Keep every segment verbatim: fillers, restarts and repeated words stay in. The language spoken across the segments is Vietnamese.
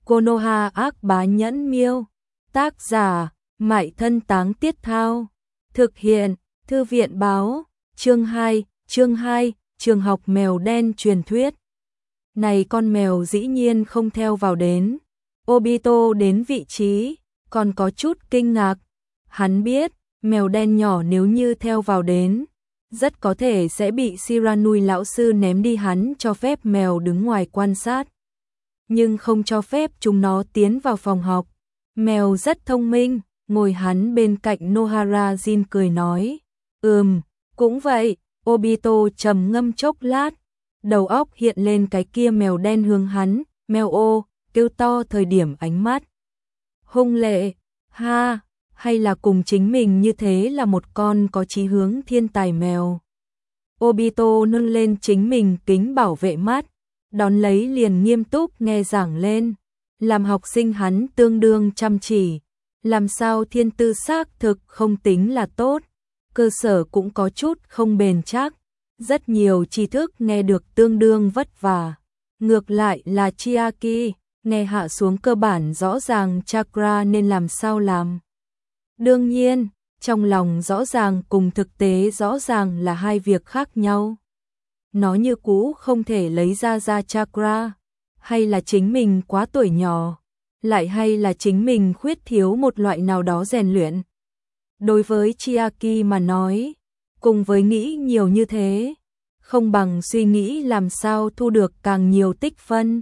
Konoha ác bá nhẫn miêu. Tác giả, Mại Thân Táng Tiết Thao. Thực hiện, Thư viện báo. Chương hai, chương hai, trường học mèo đen truyền thuyết. Này con mèo dĩ nhiên không theo vào đến. Obito đến vị trí, còn có chút kinh ngạc. Hắn biết, mèo đen nhỏ nếu như theo vào đến, rất có thể sẽ bị Shiranui lão sư ném đi. Hắn cho phép mèo đứng ngoài quan sát, nhưng không cho phép chúng nó tiến vào phòng học. Mèo rất thông minh, ngồi hắn bên cạnh Nohara Jin cười nói, ừm, cũng vậy. Obito trầm ngâm chốc lát, đầu óc hiện lên cái kia mèo đen hướng hắn, mèo ô, kêu to thời điểm ánh mắt hung lệ, ha, hay là cùng chính mình như thế là một con có chí hướng thiên tài mèo. Obito nâng lên chính mình kính bảo vệ mắt, đón lấy liền nghiêm túc nghe giảng lên. Làm học sinh hắn tương đương chăm chỉ, làm sao thiên tư xác thực không tính là tốt, cơ sở cũng có chút không bền chắc, rất nhiều tri thức nghe được tương đương vất vả. Ngược lại là Chiaki, nghe hạ xuống cơ bản rõ ràng chakra nên làm sao làm. Đương nhiên, trong lòng rõ ràng cùng thực tế rõ ràng là hai việc khác nhau. Nó như cũ không thể lấy ra ra chakra, hay là chính mình quá tuổi nhỏ, lại hay là chính mình khuyết thiếu một loại nào đó rèn luyện. Đối với Chiaki mà nói, cùng với nghĩ nhiều như thế, không bằng suy nghĩ làm sao thu được càng nhiều tích phân.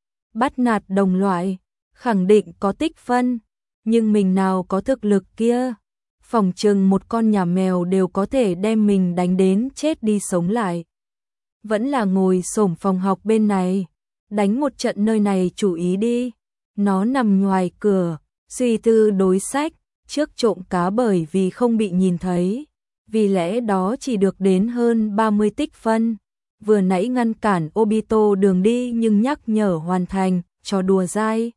Bắt nạt đồng loại, khẳng định có tích phân, nhưng mình nào có thực lực kia. Phỏng chừng một con nhà mèo đều có thể đem mình đánh đến chết đi sống lại. Vẫn là ngồi xổm phòng học bên này, đánh một trận nơi này chủ ý đi. Nó nằm ngoài cửa, suy tư đối sách, trước trộm cá bởi vì không bị nhìn thấy, vì lẽ đó chỉ được đến hơn ba mươi tích phân. Vừa nãy ngăn cản Obito đường đi nhưng nhắc nhở hoàn thành, trò đùa dai.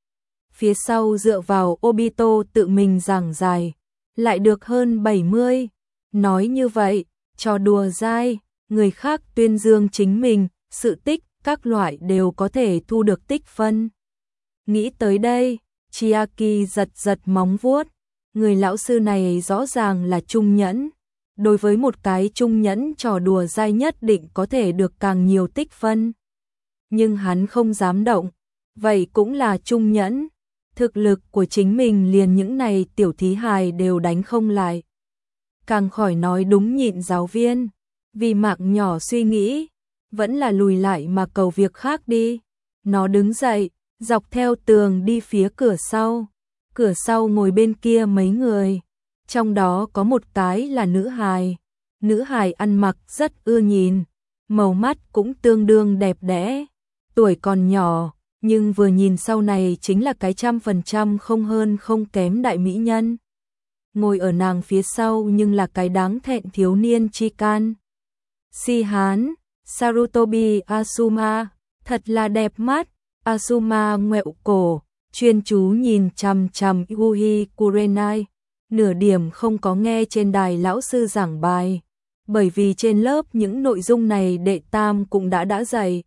Phía sau dựa vào Obito tự mình giảng giải, lại được hơn bảy mươi. Nói như vậy, trò đùa dai, người khác tuyên dương chính mình, sự tích, các loại đều có thể thu được tích phân. Nghĩ tới đây, Chiaki giật giật móng vuốt, người lão sư này rõ ràng là trung nhẫn. Đối với một cái trung nhẫn trò đùa dai nhất định có thể được càng nhiều tích phân. Nhưng hắn không dám động, vậy cũng là trung nhẫn. Thực lực của chính mình liền những này tiểu thí hài đều đánh không lại. Càng khỏi nói đúng nhịn giáo viên, vì mạng nhỏ suy nghĩ, vẫn là lùi lại mà cầu việc khác đi. Nó đứng dậy, dọc theo tường đi phía cửa sau. Cửa sau ngồi bên kia mấy người, trong đó có một cái là nữ hài. Nữ hài ăn mặc rất ưa nhìn, màu mắt cũng tương đương đẹp đẽ, tuổi còn nhỏ, nhưng vừa nhìn sau này chính là cái trăm phần trăm không hơn không kém đại mỹ nhân. Ngồi ở nàng phía sau nhưng là cái đáng thẹn thiếu niên Chikan. Si hán, Sarutobi Asuma, thật là đẹp mắt. Asuma ngoẹo cổ, chuyên chú nhìn chằm chằm Yuhi Kurenai, nửa điểm không có nghe trên đài lão sư giảng bài, bởi vì trên lớp những nội dung này đệ tam cũng đã đã dạy.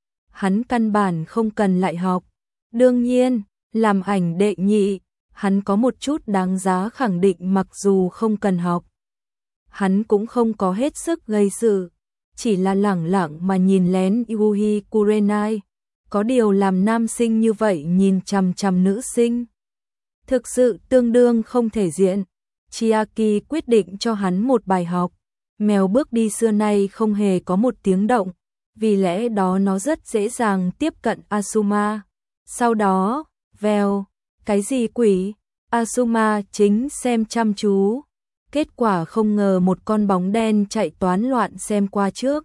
Hắn căn bản không cần lại học. Đương nhiên, làm ảnh đệ nhị, hắn có một chút đáng giá khẳng định mặc dù không cần học. Hắn cũng không có hết sức gây sự, chỉ là lẳng lặng mà nhìn lén Yuhi Kurenai. Có điều làm nam sinh như vậy nhìn chằm chằm nữ sinh, thực sự tương đương không thể diện. Chiaki quyết định cho hắn một bài học. Mèo bước đi xưa nay không hề có một tiếng động, vì lẽ đó nó rất dễ dàng tiếp cận Asuma. Sau đó, vèo, cái gì quỷ? Asuma chính xem chăm chú. Kết quả không ngờ một con bóng đen chạy toán loạn xem qua trước.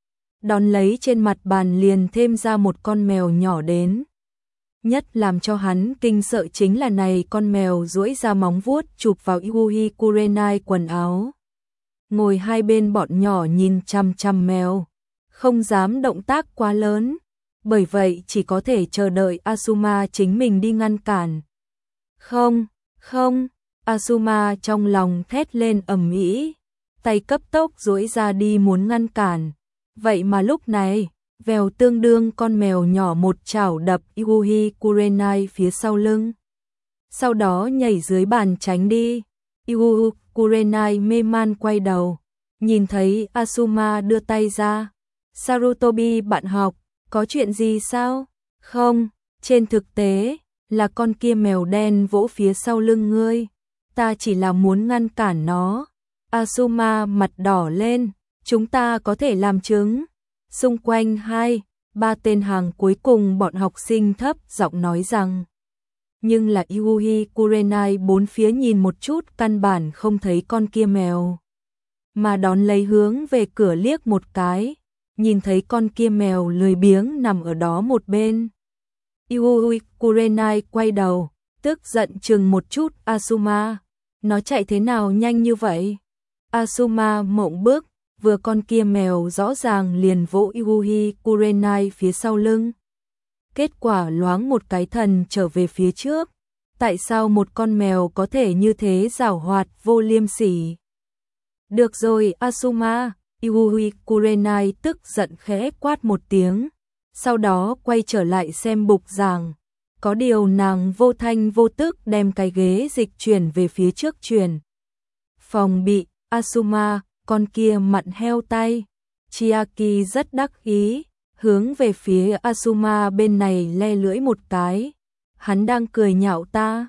Đón lấy trên mặt bàn liền thêm ra một con mèo nhỏ đến. Nhất làm cho hắn kinh sợ chính là này con mèo duỗi ra móng vuốt chụp vào Yuhi Kurenai quần áo. Ngồi hai bên bọn nhỏ nhìn chăm chăm mèo, không dám động tác quá lớn, bởi vậy chỉ có thể chờ đợi Asuma chính mình đi ngăn cản. Không, không, Asuma trong lòng thét lên ầm ĩ, tay cấp tốc duỗi ra đi muốn ngăn cản. Vậy mà lúc này, Vèo tương đương con mèo nhỏ một chảo đập Yuhi Kurenai phía sau lưng. Sau đó nhảy dưới bàn tránh đi. Yuhi Kurenai mê man quay đầu, nhìn thấy Asuma đưa tay ra. Sarutobi bạn học, có chuyện gì sao? Không, trên thực tế, là con kia mèo đen vỗ phía sau lưng ngươi. Ta chỉ là muốn ngăn cản nó. Asuma mặt đỏ lên, chúng ta có thể làm chứng. Xung quanh hai, ba tên hàng cuối cùng bọn học sinh thấp giọng nói rằng. Nhưng là Yuhi Kurenai bốn phía nhìn một chút căn bản không thấy con kia mèo. Mà đón lấy hướng về cửa liếc một cái, nhìn thấy con kia mèo lười biếng nằm ở đó một bên. Yuhi Kurenai quay đầu, tức giận chừng một chút Asuma. Nó chạy thế nào nhanh như vậy? Asuma mộng bước, vừa con kia mèo rõ ràng liền vỗ Yuhi Kurenai phía sau lưng. Kết quả loáng một cái thần trở về phía trước. Tại sao một con mèo có thể như thế giảo hoạt vô liêm sỉ? Được rồi Asuma, Yuhi Kurenai tức giận khẽ quát một tiếng. Sau đó quay trở lại xem bục giảng. Có điều nàng vô thanh vô tức đem cái ghế dịch chuyển về phía trước chuyển. Phòng bị, Asuma, con kia mặn heo tay. Chiaki rất đắc ý, hướng về phía Asuma bên này le lưỡi một cái. Hắn đang cười nhạo ta.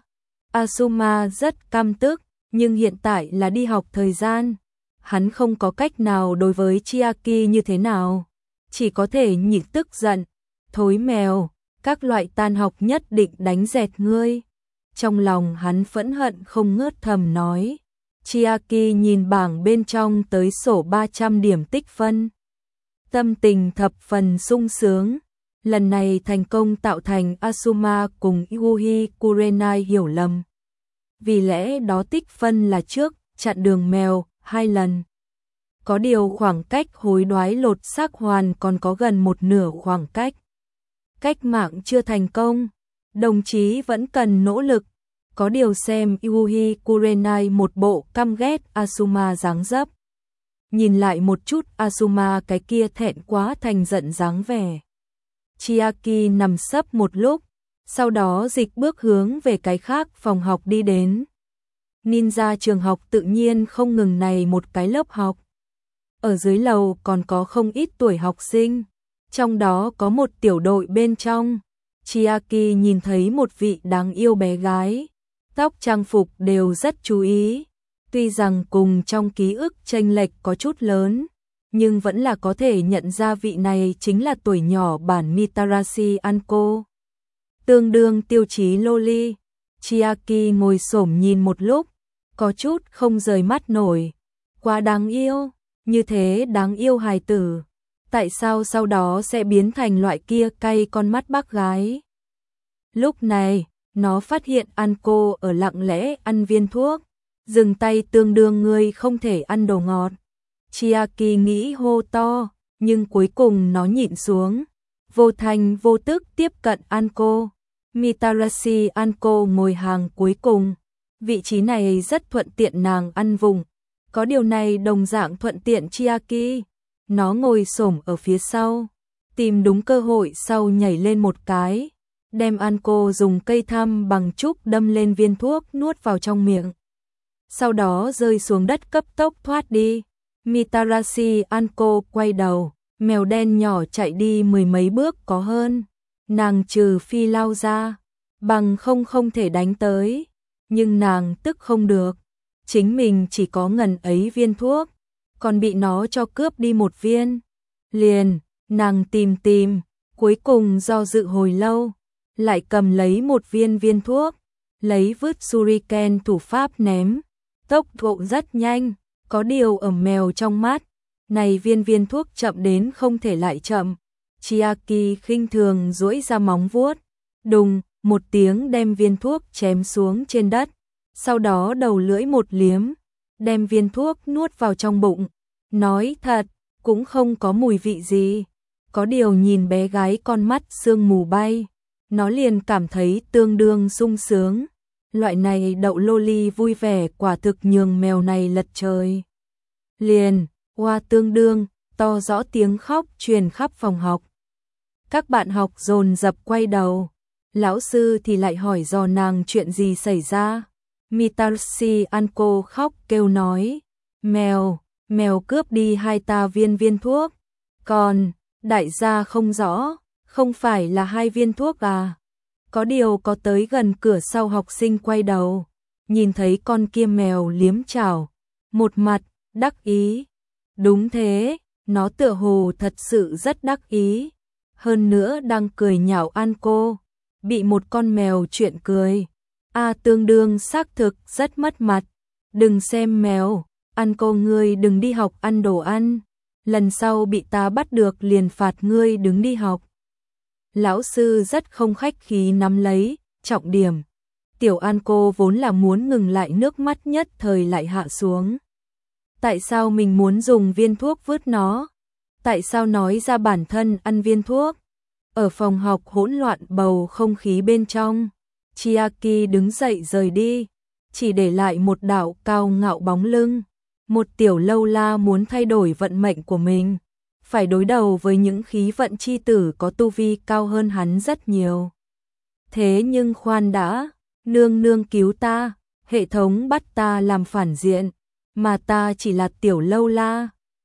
Asuma rất căm tức, nhưng hiện tại là đi học thời gian. Hắn không có cách nào đối với Chiaki như thế nào. Chỉ có thể nhịn tức giận. Thối mèo, các loại tan học nhất định đánh dẹt ngươi. Trong lòng hắn phẫn hận không ngớt thầm nói. Chiaki nhìn bảng bên trong tới sổ ba trăm điểm tích phân. Tâm tình thập phần sung sướng. Lần này thành công tạo thành Asuma cùng Yuhi Kurenai hiểu lầm. Vì lẽ đó tích phân là trước, chặn đường mèo, hai lần. Có điều khoảng cách hối đoái lột xác hoàn còn có gần một nửa khoảng cách. Cách mạng chưa thành công, đồng chí vẫn cần nỗ lực. Có điều xem Yuhi Kurenai một bộ căm ghét Asuma dáng dấp. Nhìn lại một chút Asuma cái kia thẹn quá thành giận dáng vẻ. Chiaki nằm sấp một lúc, sau đó dịch bước hướng về cái khác phòng học đi đến. Ninja trường học tự nhiên không ngừng này một cái lớp học. Ở dưới lầu còn có không ít tuổi học sinh, trong đó có một tiểu đội bên trong. Chiaki nhìn thấy một vị đáng yêu bé gái, tóc trang phục đều rất chú ý. Tuy rằng cùng trong ký ức chênh lệch có chút lớn, nhưng vẫn là có thể nhận ra vị này chính là tuổi nhỏ bản Mitarashi Anko. Tương đương tiêu chí loli. Chiaki ngồi xổm nhìn một lúc, có chút không rời mắt nổi. Quá đáng yêu, như thế đáng yêu hài tử. Tại sao sau đó sẽ biến thành loại kia cay con mắt bác gái? Lúc này, nó phát hiện Anko ở lặng lẽ ăn viên thuốc. Dừng tay tương đương ngươi không thể ăn đồ ngọt. Chiaki nghĩ hô to, nhưng cuối cùng nó nhịn xuống. Vô thành vô tức tiếp cận Anko. Mitarashi Anko ngồi hàng cuối cùng. Vị trí này rất thuận tiện nàng ăn vùng. Có điều này đồng dạng thuận tiện Chiaki. Nó ngồi xổm ở phía sau, tìm đúng cơ hội sau nhảy lên một cái, đem Anko dùng cây thăm bằng trúc đâm lên viên thuốc nuốt vào trong miệng. Sau đó rơi xuống đất cấp tốc thoát đi. Mitarashi Anko quay đầu, mèo đen nhỏ chạy đi mười mấy bước có hơn. Nàng trừ phi lao ra, bằng không không thể đánh tới. Nhưng nàng tức không được, chính mình chỉ có ngần ấy viên thuốc, còn bị nó cho cướp đi một viên. Liền, nàng tìm tìm, cuối cùng do dự hồi lâu, lại cầm lấy một viên viên thuốc, lấy vứt shuriken thủ pháp ném. Tốc độ rất nhanh, có điều ở mèo trong mắt, này viên viên thuốc chậm đến không thể lại chậm. Chiaki khinh thường duỗi ra móng vuốt, đùng, một tiếng đem viên thuốc chém xuống trên đất, sau đó đầu lưỡi một liếm, đem viên thuốc nuốt vào trong bụng. Nói thật, cũng không có mùi vị gì, có điều nhìn bé gái con mắt sương mù bay, nó liền cảm thấy tương đương sung sướng. Loại này đậu loli vui vẻ quả thực nhường mèo này lật trời. Liền, oa tương đương, to rõ tiếng khóc truyền khắp phòng học. Các bạn học dồn dập quay đầu. Lão sư thì lại hỏi dò nàng chuyện gì xảy ra. Mitsushi Anko khóc kêu nói, mèo, mèo cướp đi hai ta viên viên thuốc. Còn, đại gia không rõ, không phải là hai viên thuốc à? Có điều có tới gần cửa sau học sinh quay đầu, nhìn thấy con kia mèo liếm chảo, một mặt, đắc ý. Đúng thế, nó tựa hồ thật sự rất đắc ý. Hơn nữa đang cười nhạo Anko, bị một con mèo chuyện cười. A tương đương xác thực rất mất mặt. Đừng xem mèo, Anko ngươi đừng đi học ăn đồ ăn. Lần sau bị ta bắt được liền phạt ngươi đứng đi học. Lão sư rất không khách khí nắm lấy, trọng điểm. Tiểu Anko vốn là muốn ngừng lại, nước mắt nhất thời lại hạ xuống. Tại sao mình muốn dùng viên thuốc vứt nó? Tại sao nói ra bản thân ăn viên thuốc? Ở phòng học hỗn loạn bầu không khí bên trong, Chiaki đứng dậy rời đi, chỉ để lại một đạo cao ngạo bóng lưng. Một tiểu lâu la muốn thay đổi vận mệnh của mình, phải đối đầu với những khí vận chi tử có tu vi cao hơn hắn rất nhiều. Thế nhưng khoan đã, nương nương cứu ta, hệ thống bắt ta làm phản diện, mà ta chỉ là tiểu lâu la,